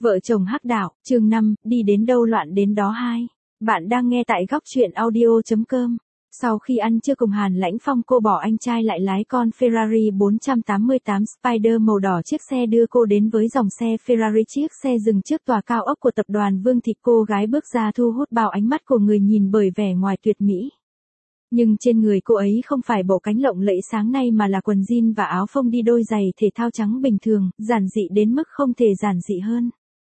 Vợ chồng hắc đạo, chương 5, đi đến đâu loạn đến đó 2. Bạn đang nghe tại góc truyện audio.com. Sau khi ăn trưa cùng Hàn Lãnh Phong, cô bỏ anh trai lại lái con Ferrari 488 Spider màu đỏ. Chiếc xe đưa cô đến với dòng xe Ferrari. Chiếc xe dừng trước tòa cao ốc của tập đoàn Vương Thị. Cô gái bước ra thu hút bao ánh mắt của người nhìn bởi vẻ ngoài tuyệt mỹ. Nhưng trên người cô ấy không phải bộ cánh lộng lẫy sáng nay mà là quần jean và áo phông đi đôi giày thể thao trắng bình thường, giản dị đến mức không thể giản dị hơn.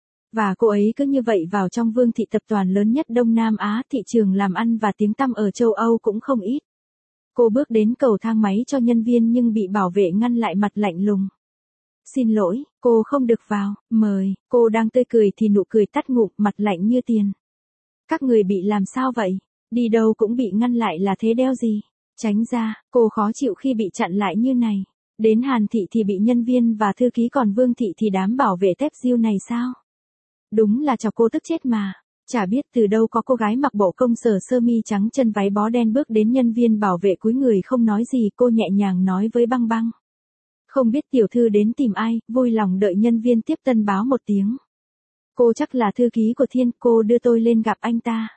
Và cô ấy cứ như vậy vào trong Vương Thị, tập đoàn lớn nhất Đông Nam Á, thị trường làm ăn và tiếng tăm ở châu Âu cũng không ít. Cô bước đến cầu thang máy cho nhân viên nhưng bị bảo vệ ngăn lại, mặt lạnh lùng. Xin lỗi, cô không được vào, mời. Cô đang tươi cười thì nụ cười tắt ngụm, mặt lạnh như tiền. Các người bị làm sao vậy? Đi đâu cũng bị ngăn lại là thế đeo gì? Tránh ra, cô khó chịu khi bị chặn lại như này. Đến Hàn Thị thì bị nhân viên và thư ký, còn Vương Thị thì đám bảo vệ tép diêu này sao? Đúng là chọc cô tức chết mà. Chả biết từ đâu có cô gái mặc bộ công sở sơ mi trắng chân váy bó đen bước đến, nhân viên bảo vệ cúi người không nói gì. Cô nhẹ nhàng nói với Băng Băng. Không biết tiểu thư đến tìm ai, vui lòng đợi nhân viên tiếp tân báo một tiếng. Cô chắc là thư ký của Thiên, cô đưa tôi lên gặp anh ta.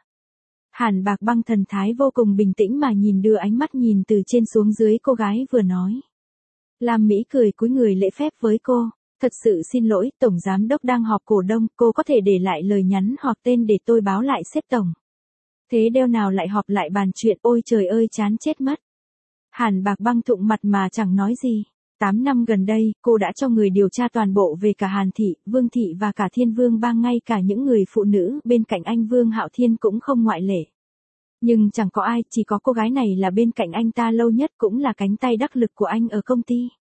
Hàn Bạc Băng thần thái vô cùng bình tĩnh mà nhìn, đưa ánh mắt nhìn từ trên xuống dưới cô gái vừa nói. Lam Mỹ cười cúi người lễ phép với cô. Thật sự xin lỗi, Tổng Giám Đốc đang họp cổ đông, cô có thể để lại lời nhắn hoặc tên để tôi báo lại sếp Tổng. Thế đeo nào lại họp lại bàn chuyện, ôi trời ơi chán chết mất. Hàn Bạc Băng thụng mặt mà chẳng nói gì. 8 năm gần đây, cô đã cho người điều tra toàn bộ về cả Hàn Thị, Vương Thị và cả Thiên Vương Bang, ngay cả những người phụ nữ bên cạnh anh Vương Hạo Thiên cũng không ngoại lệ. Nhưng chẳng có ai, chỉ có cô gái này là bên cạnh anh ta lâu nhất, cũng là cánh tay đắc lực của anh ở công ty.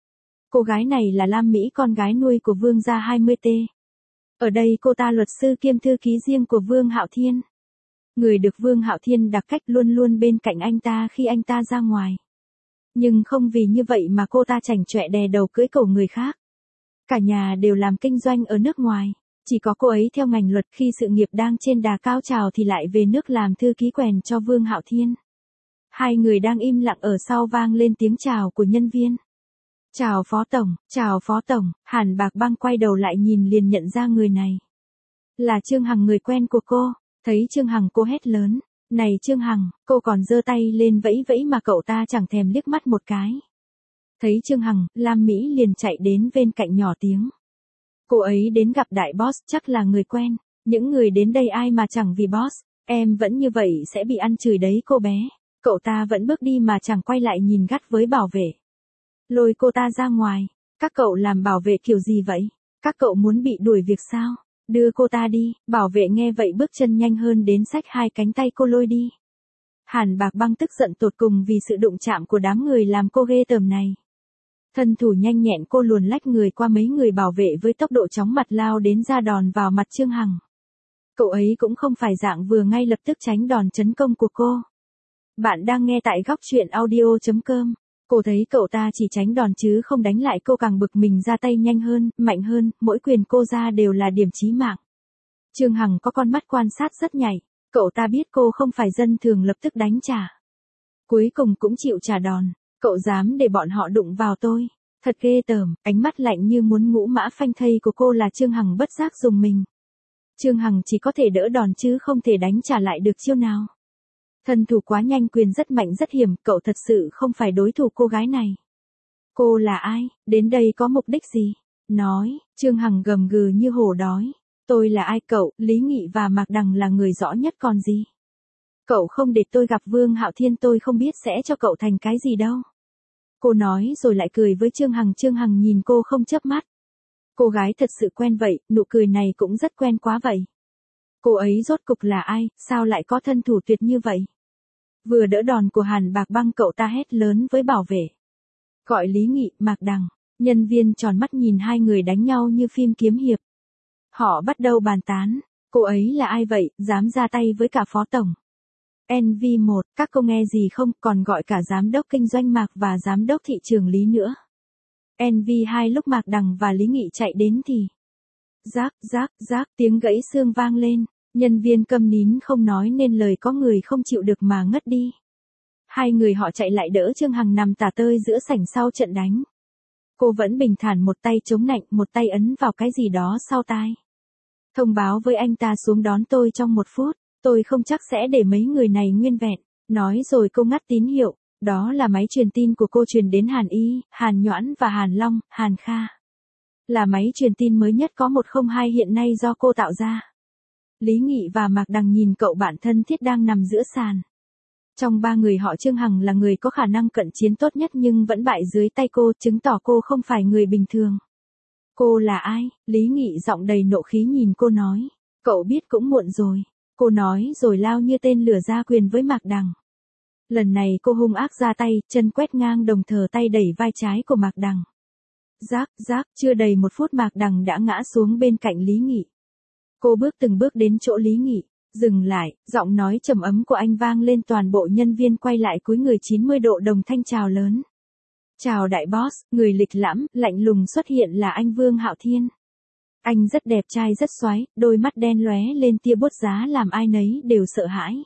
Cô gái này là Lam Mỹ, con gái nuôi của Vương gia 20T. Ở đây cô ta luật sư kiêm thư ký riêng của Vương Hạo Thiên. Người được Vương Hạo Thiên đặc cách luôn luôn bên cạnh anh ta khi anh ta ra ngoài. Nhưng không vì như vậy mà cô ta chảnh chọe đè đầu cưỡi cổ người khác. Cả nhà đều làm kinh doanh ở nước ngoài. Chỉ có cô ấy theo ngành luật, khi sự nghiệp đang trên đà cao trào thì lại về nước làm thư ký quèn cho Vương Hạo Thiên. Hai người đang im lặng, ở sau vang lên tiếng chào của nhân viên. Chào Phó Tổng, chào Phó Tổng. Hàn Bạc Băng quay đầu lại nhìn liền nhận ra người này. Là Trương Hằng, người quen của cô. Thấy Trương Hằng cô hét lớn. Này Trương Hằng, cô còn giơ tay lên vẫy vẫy mà cậu ta chẳng thèm liếc mắt một cái. Thấy Trương Hằng, Lam Mỹ liền chạy đến bên cạnh nhỏ tiếng. Cô ấy đến gặp đại boss, chắc là người quen. Những người đến đây ai mà chẳng vì boss. Em vẫn như vậy sẽ bị ăn chửi đấy cô bé. Cậu ta vẫn bước đi mà chẳng quay lại nhìn gắt với bảo vệ. Lôi cô ta ra ngoài. Các cậu làm bảo vệ kiểu gì vậy? Các cậu muốn bị đuổi việc sao? Đưa cô ta đi. Bảo vệ nghe vậy bước chân nhanh hơn đến xách hai cánh tay cô lôi đi. Hàn Bạc Băng tức giận tột cùng vì sự đụng chạm của đám người làm cô ghê tởm này. Thân thủ nhanh nhẹn, cô luồn lách người qua mấy người bảo vệ với tốc độ chóng mặt lao đến ra đòn vào mặt Trương Hằng. Cậu ấy cũng không phải dạng vừa ngay lập tức tránh đòn tấn công của cô. Bạn đang nghe tại góc truyện audio.com. Cô thấy cậu ta chỉ tránh đòn chứ không đánh lại, cô càng bực mình, ra tay nhanh hơn, mạnh hơn, mỗi quyền cô ra đều là điểm chí mạng. Trương Hằng có con mắt quan sát rất nhạy, cậu ta biết cô không phải dân thường, lập tức đánh trả. Cuối cùng cũng chịu trả đòn. Cậu dám để bọn họ đụng vào tôi? Thật ghê tởm. Ánh mắt lạnh như muốn ngũ mã phanh thây của cô là Trương Hằng bất giác dùng mình. Trương Hằng chỉ có thể đỡ đòn chứ không thể đánh trả lại được chiêu nào. Thân thủ quá nhanh, quyền rất mạnh rất hiểm, cậu thật sự không phải đối thủ cô gái này. Cô là ai? Đến đây có mục đích gì? Nói. Trương Hằng gầm gừ như hổ đói. Tôi là ai? Cậu, Lý Nghị và Mạc Đằng là người rõ nhất còn gì. Cậu không để tôi gặp Vương Hạo Thiên tôi không biết sẽ cho cậu thành cái gì đâu. Cô nói rồi lại cười với Trương Hằng. Trương Hằng nhìn cô không chớp mắt. Cô gái thật sự quen vậy, nụ cười này cũng rất quen quá vậy. Cô ấy rốt cục là ai, sao lại có thân thủ tuyệt như vậy? Vừa đỡ đòn của Hàn Bạc Băng, cậu ta hét lớn với bảo vệ. Gọi Lý Nghị, Mạc Đằng. Nhân viên tròn mắt nhìn hai người đánh nhau như phim kiếm hiệp. Họ bắt đầu bàn tán. Cô ấy là ai vậy, dám ra tay với cả Phó Tổng? NV1, các cô nghe gì không, còn gọi cả Giám đốc Kinh doanh Mạc và Giám đốc Thị trường Lý nữa. NV2, lúc Mạc Đằng và Lý Nghị chạy đến thì. Rác, rác, rác, tiếng gãy xương vang lên. Nhân viên câm nín không nói nên lời, có người không chịu được mà ngất đi. Hai người họ chạy lại đỡ Trương Hằng nằm tả tơi giữa sảnh sau trận đánh. Cô vẫn bình thản, một tay chống nạnh, một tay ấn vào cái gì đó sau tai. Thông báo với anh ta xuống đón tôi trong 1 phút, tôi không chắc sẽ để mấy người này nguyên vẹn. Nói rồi cô ngắt tín hiệu, đó là máy truyền tin của cô truyền đến Hàn Y, Hàn Nhoãn và Hàn Long, Hàn Kha. Là máy truyền tin mới nhất có 102 hiện nay do cô tạo ra. Lý Nghị và Mạc Đằng nhìn cậu bạn thân thiết đang nằm giữa sàn. Trong 3 người họ Trương Hằng là người có khả năng cận chiến tốt nhất nhưng vẫn bại dưới tay cô, chứng tỏ cô không phải người bình thường. Cô là ai? Lý Nghị giọng đầy nộ khí nhìn cô nói. Cậu biết cũng muộn rồi. Cô nói rồi lao như tên lửa ra quyền với Mạc Đằng. Lần này cô hung ác ra tay, chân quét ngang đồng thời tay đẩy vai trái của Mạc Đằng. Rác, chưa đầy 1 phút Mạc Đằng đã ngã xuống bên cạnh Lý Nghị. Cô bước từng bước đến chỗ Lý Nghị, dừng lại, giọng nói trầm ấm của anh vang lên, toàn bộ nhân viên quay lại cúi người 90 độ đồng thanh chào lớn. Chào đại boss, người lịch lãm, lạnh lùng xuất hiện là anh Vương Hạo Thiên. Anh rất đẹp trai rất xoáy, đôi mắt đen lóe lên tia bút giá làm ai nấy đều sợ hãi.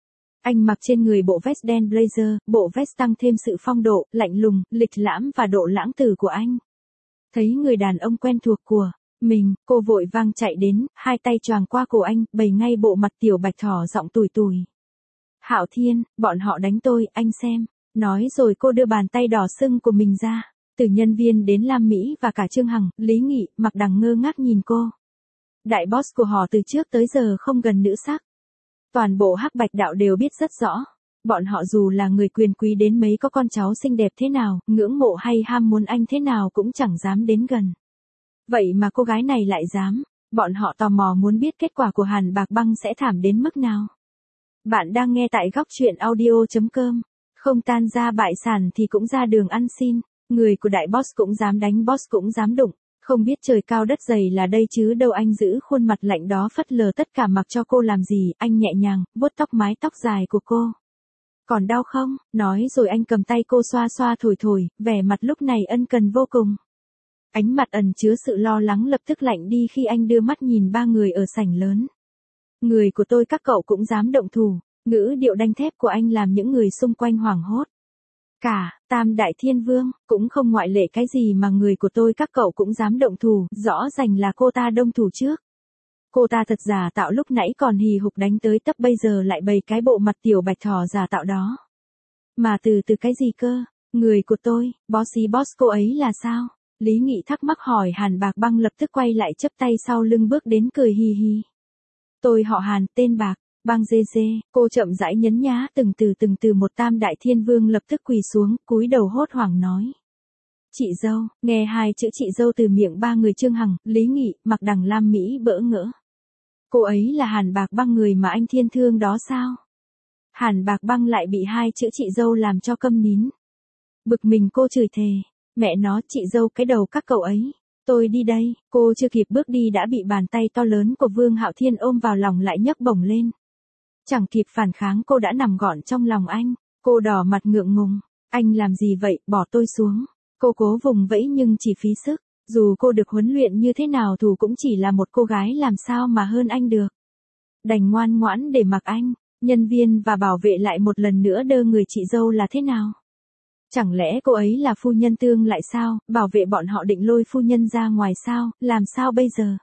Anh mặc trên người bộ vest đen blazer, bộ vest tăng thêm sự phong độ, lạnh lùng, lịch lãm và độ lãng tử của anh. Thấy người đàn ông quen thuộc của mình, cô vội vang chạy đến, hai tay choàng qua cổ anh, bày ngay bộ mặt tiểu bạch thỏ giọng tủi tủi. Hạo Thiên, bọn họ đánh tôi, anh xem. Nói rồi cô đưa bàn tay đỏ sưng của mình ra. Từ nhân viên đến Lam Mỹ và cả Trương Hằng, Lý Nghị, Mạc Đằng ngơ ngác nhìn cô. Đại boss của họ từ trước tới giờ không gần nữ sắc. Toàn bộ Hắc Bạch đạo đều biết rất rõ. Bọn họ dù là người quyền quý đến mấy có con cháu xinh đẹp thế nào, ngưỡng mộ hay ham muốn anh thế nào cũng chẳng dám đến gần. Vậy mà cô gái này lại dám. Bọn họ tò mò muốn biết kết quả của Hàn Bạc Băng sẽ thảm đến mức nào. Bạn đang nghe tại góc truyện audio.com. Không tan ra bại sản thì cũng ra đường ăn xin. Người của đại boss cũng dám đánh, boss cũng dám đụng. Không biết trời cao đất dày là đây chứ đâu. Anh giữ khuôn mặt lạnh đó phất lờ tất cả mặc cho cô làm gì. Anh nhẹ nhàng vuốt tóc mái tóc dài của cô. Còn đau không? Nói rồi anh cầm tay cô xoa xoa thổi thổi, vẻ mặt lúc này ân cần vô cùng. Ánh mặt ẩn chứa sự lo lắng lập tức lạnh đi khi anh đưa mắt nhìn 3 người ở sảnh lớn. Người của tôi các cậu cũng dám động thủ. Ngữ điệu đanh thép của anh làm những người xung quanh hoảng hốt. Cả, Tam Đại Thiên Vương, cũng không ngoại lệ. Cái gì mà người của tôi các cậu cũng dám động thủ, rõ ràng là cô ta động thủ trước. Cô ta thật giả tạo, lúc nãy còn hì hục đánh tới tấp, bây giờ lại bày cái bộ mặt tiểu bạch thỏ giả tạo đó. Mà từ cái gì cơ? Người của tôi, bossy boss cô ấy là sao? Lý Nghị thắc mắc hỏi. Hàn Bạc Băng lập tức quay lại chắp tay sau lưng bước đến cười hì hì. Tôi họ Hàn, tên Bạc. Băng dê dê, cô chậm rãi nhấn nhá từng từ một. Tam Đại Thiên Vương lập tức quỳ xuống, cúi đầu hốt hoảng nói. Chị dâu, nghe 2 chữ chị dâu từ miệng 3 người Trương Hằng, Lý Nghị, Mạc Đằng, Lam Mỹ bỡ ngỡ. Cô ấy là Hàn Bạc Băng, người mà anh thiên thương đó sao? Hàn Bạc Băng lại bị 2 chữ chị dâu làm cho câm nín. Bực mình cô chửi thề. Mẹ nó, chị dâu cái đầu các cậu ấy. Tôi đi đây. Cô chưa kịp bước đi đã bị bàn tay to lớn của Vương Hạo Thiên ôm vào lòng lại nhấc bổng lên. Chẳng kịp phản kháng cô đã nằm gọn trong lòng anh. Cô đỏ mặt ngượng ngùng. Anh làm gì vậy, bỏ tôi xuống. Cô cố vùng vẫy nhưng chỉ phí sức. Dù cô được huấn luyện như thế nào thì cũng chỉ là một cô gái, làm sao mà hơn anh được. Đành ngoan ngoãn để mặc anh. Nhân viên và bảo vệ lại một lần nữa đơ người chị dâu là thế nào. Chẳng lẽ cô ấy là phu nhân tương lại sao? Bảo vệ bọn họ định lôi phu nhân ra ngoài sao? Làm sao bây giờ?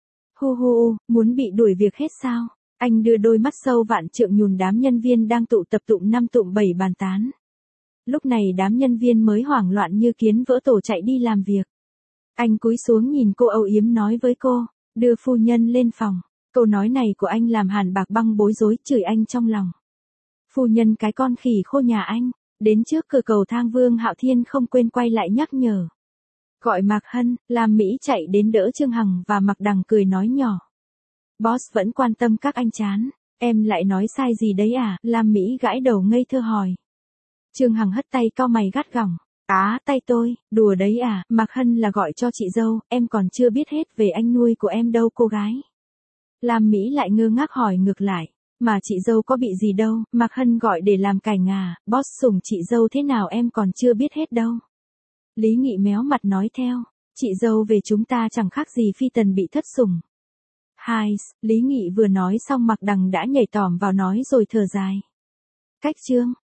Hu, muốn bị đuổi việc hết sao? Anh đưa đôi mắt sâu vạn trượng nhùn đám nhân viên đang tụ tập tụm 5 tụm 7 bàn tán. Lúc này đám nhân viên mới hoảng loạn như kiến vỡ tổ chạy đi làm việc. Anh cúi xuống nhìn cô âu yếm nói với cô, đưa phu nhân lên phòng. Câu nói này của anh làm Hàn Bạc Băng bối rối, chửi anh trong lòng. Phu nhân cái con khỉ khô nhà anh. Đến trước cửa cầu thang Vương Hạo Thiên không quên quay lại nhắc nhở. Gọi Mạc Hân, Lam Mỹ chạy đến đỡ Trương Hằng và Mạc Đằng cười nói nhỏ. Boss vẫn quan tâm các anh chán. Em lại nói sai gì đấy à? Lam Mỹ gãi đầu ngây thơ hỏi. Trương Hằng hất tay cau mày gắt gỏng. Á, tay tôi, đùa đấy à? Mạc Hân là gọi cho chị dâu, em còn chưa biết hết về anh nuôi của em đâu cô gái. Lam Mỹ lại ngơ ngác hỏi ngược lại. Mà chị dâu có bị gì đâu, Mạc Hân gọi để làm cảnh à, boss sủng chị dâu thế nào em còn chưa biết hết đâu. Lý Nghị méo mặt nói theo, chị dâu về chúng ta chẳng khác gì phi tần bị thất sủng. Lý Nghị vừa nói xong Mạc Đằng đã nhảy tỏm vào nói rồi thở dài. Cách chương.